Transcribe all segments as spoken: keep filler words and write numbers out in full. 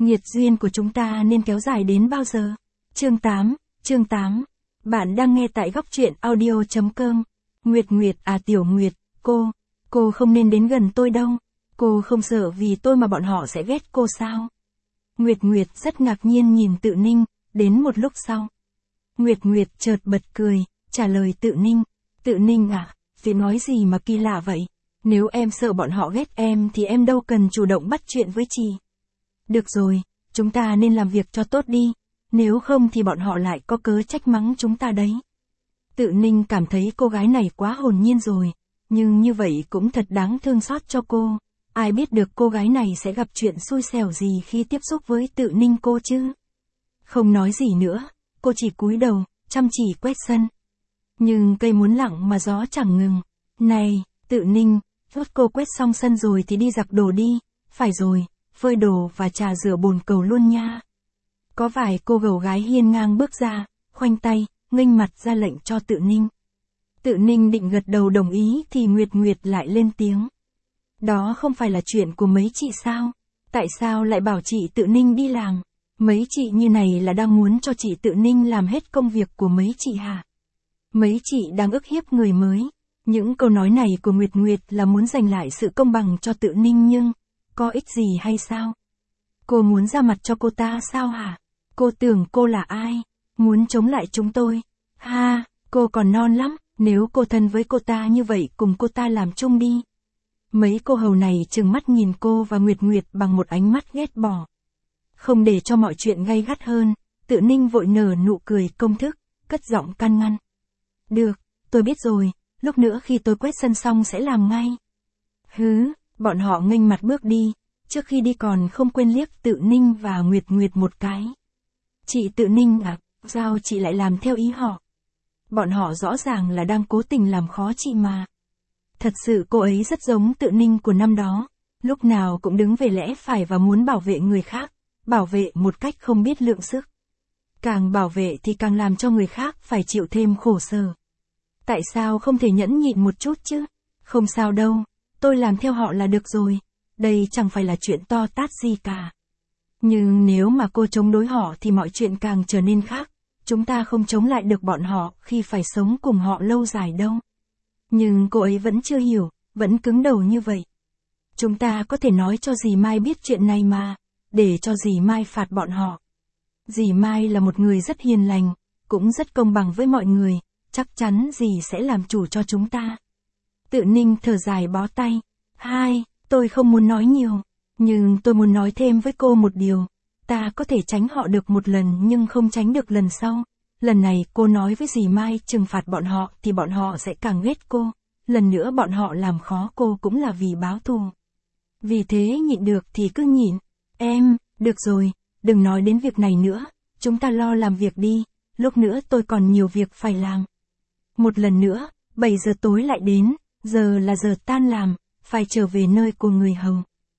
Nghiệt duyên của chúng ta nên kéo dài đến bao giờ? Chương tám, chương tám. Bạn đang nghe tại góc truyện audio chấm com. Nguyệt Nguyệt à Tiểu Nguyệt, cô, cô không nên đến gần tôi đâu. Cô không sợ vì tôi mà bọn họ sẽ ghét cô sao? Nguyệt Nguyệt rất ngạc nhiên nhìn Tự Ninh, đến một lúc sau. Nguyệt Nguyệt chợt bật cười, trả lời Tự Ninh. Tự Ninh à, vì nói gì mà kỳ lạ vậy? Nếu em sợ bọn họ ghét em thì em đâu cần chủ động bắt chuyện với chị. Được rồi, chúng ta nên làm việc cho tốt đi, nếu không thì bọn họ lại có cớ trách mắng chúng ta đấy. Tự Ninh cảm thấy cô gái này quá hồn nhiên rồi, nhưng như vậy cũng thật đáng thương xót cho cô. Ai biết được cô gái này sẽ gặp chuyện xui xẻo gì khi tiếp xúc với Tự Ninh cô chứ. Không nói gì nữa, cô chỉ cúi đầu, chăm chỉ quét sân. Nhưng cây muốn lặng mà gió chẳng ngừng. Này, Tự Ninh, rốt cô quét xong sân rồi thì đi giặt đồ đi. Phải rồi, phơi đồ và trà rửa bồn cầu luôn nha. Có vài cô gấu gái hiên ngang bước ra, khoanh tay, nghênh mặt ra lệnh cho Tự Ninh. Tự Ninh định gật đầu đồng ý thì Nguyệt Nguyệt lại lên tiếng. Đó không phải là chuyện của mấy chị sao? Tại sao lại bảo chị Tự Ninh đi làm? Mấy chị như này là đang muốn cho chị Tự Ninh làm hết công việc của mấy chị hả? Mấy chị đang ức hiếp người mới. Những câu nói này của Nguyệt Nguyệt là muốn giành lại sự công bằng cho Tự Ninh nhưng, có ích gì hay sao? Cô muốn ra mặt cho cô ta sao hả? Cô tưởng cô là ai? Muốn chống lại chúng tôi? Ha, cô còn non lắm, nếu cô thân với cô ta như vậy cùng cô ta làm chung đi. Mấy cô hầu này trừng mắt nhìn cô và Nguyệt Nguyệt bằng một ánh mắt ghét bỏ. Không để cho mọi chuyện gay gắt hơn, Tự Ninh vội nở nụ cười công thức, cất giọng can ngăn. Được, tôi biết rồi, lúc nữa khi tôi quét sân xong sẽ làm ngay. Hứ, bọn họ nghênh mặt bước đi, trước khi đi còn không quên liếc Tự Ninh và Nguyệt Nguyệt một cái. Chị Tự Ninh à, sao chị lại làm theo ý họ? Bọn họ rõ ràng là đang cố tình làm khó chị mà. Thật sự cô ấy rất giống Tự Ninh của năm đó, lúc nào cũng đứng về lẽ phải và muốn bảo vệ người khác, bảo vệ một cách không biết lượng sức. Càng bảo vệ thì càng làm cho người khác phải chịu thêm khổ sở. Tại sao không thể nhẫn nhịn một chút chứ? Không sao đâu, tôi làm theo họ là được rồi, đây chẳng phải là chuyện to tát gì cả. Nhưng nếu mà cô chống đối họ thì mọi chuyện càng trở nên khác, chúng ta không chống lại được bọn họ khi phải sống cùng họ lâu dài đâu. Nhưng cô ấy vẫn chưa hiểu, vẫn cứng đầu như vậy. Chúng ta có thể nói cho dì Mai biết chuyện này mà, để cho dì Mai phạt bọn họ. Dì Mai là một người rất hiền lành, cũng rất công bằng với mọi người, chắc chắn dì sẽ làm chủ cho chúng ta. Tự Ninh thở dài bó tay. Hai, tôi không muốn nói nhiều, nhưng tôi muốn nói thêm với cô một điều. Ta có thể tránh họ được một lần nhưng không tránh được lần sau. Lần này cô nói với dì Mai trừng phạt bọn họ thì bọn họ sẽ càng ghét cô. Lần nữa bọn họ làm khó cô cũng là vì báo thù. Vì thế nhịn được thì cứ nhịn. Em, được rồi, đừng nói đến việc này nữa. Chúng ta lo làm việc đi, lúc nữa tôi còn nhiều việc phải làm. Một lần nữa, bảy giờ tối lại đến, giờ là giờ tan làm, phải trở về nơi của người hầu.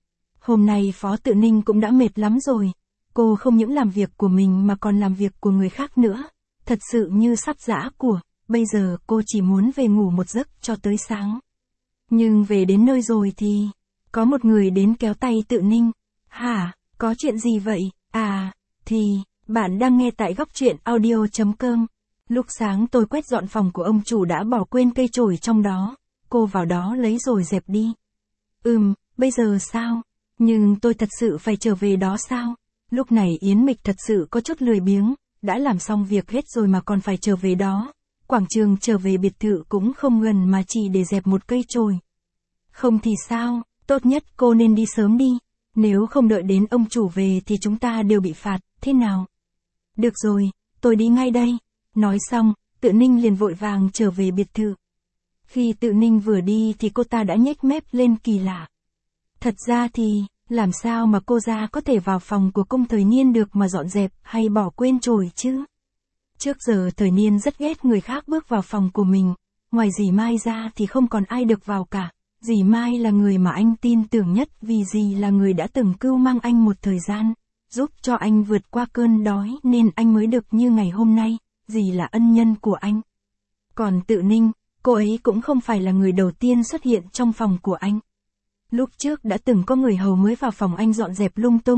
Hôm nay Phó Tự Ninh cũng đã mệt lắm rồi. Cô không những làm việc của mình mà còn làm việc của người khác nữa. Thật sự như sắp giã của, bây giờ cô chỉ muốn về ngủ một giấc cho tới sáng. Nhưng về đến nơi rồi thì, có một người đến kéo tay Tự Ninh. Hả, có chuyện gì vậy? À, thì, bạn đang nghe tại góc truyện audio chấm com. Lúc sáng tôi quét dọn phòng của ông chủ đã bỏ quên cây chổi trong đó. Cô vào đó lấy rồi dẹp đi. Ừm, bây giờ sao? Nhưng tôi thật sự phải trở về đó sao? Lúc này Yến Mịch thật sự có chút lười biếng, đã làm xong việc hết rồi mà còn phải trở về đó. Quảng trường trở về biệt thự cũng không gần mà chỉ để dẹp một cây chổi. Không thì sao, tốt nhất cô nên đi sớm đi. Nếu không đợi đến ông chủ về thì chúng ta đều bị phạt, thế nào? Được rồi, tôi đi ngay đây. Nói xong, Tự Ninh liền vội vàng trở về biệt thự. Khi Tự Ninh vừa đi thì cô ta đã nhếch mép lên kỳ lạ. Thật ra thì, làm sao mà cô ra có thể vào phòng của Cung Thời Niên được mà dọn dẹp hay bỏ quên chổi chứ? Trước giờ Thời Niên rất ghét người khác bước vào phòng của mình, ngoài dì Mai ra thì không còn ai được vào cả. Dì Mai là người mà anh tin tưởng nhất vì dì là người đã từng cưu mang anh một thời gian, giúp cho anh vượt qua cơn đói nên anh mới được như ngày hôm nay, dì là ân nhân của anh. Còn Tự Ninh, cô ấy cũng không phải là người đầu tiên xuất hiện trong phòng của anh. Lúc trước đã từng có người hầu mới vào phòng anh dọn dẹp lung tung,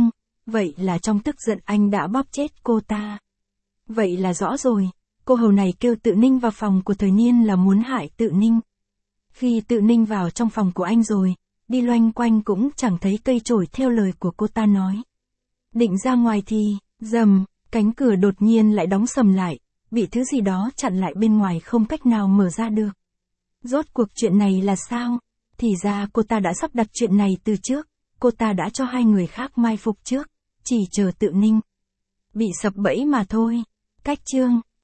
Vậy là trong tức giận anh đã bóp chết cô ta. Vậy là rõ rồi, cô hầu này kêu Tự Ninh vào phòng của Thời Niên là muốn hại Tự Ninh. Khi Tự Ninh vào trong phòng của anh rồi, đi loanh quanh cũng chẳng thấy cây chổi theo lời của cô ta nói. Định ra ngoài thì, rầm, cánh cửa đột nhiên lại đóng sầm lại, bị thứ gì đó chặn lại bên ngoài không cách nào mở ra được. Rốt cuộc chuyện này là sao? Thì ra cô ta đã sắp đặt chuyện này từ trước, cô ta đã cho hai người khác mai phục trước, chỉ chờ Tự Ninh bị sập bẫy mà thôi. Cách chương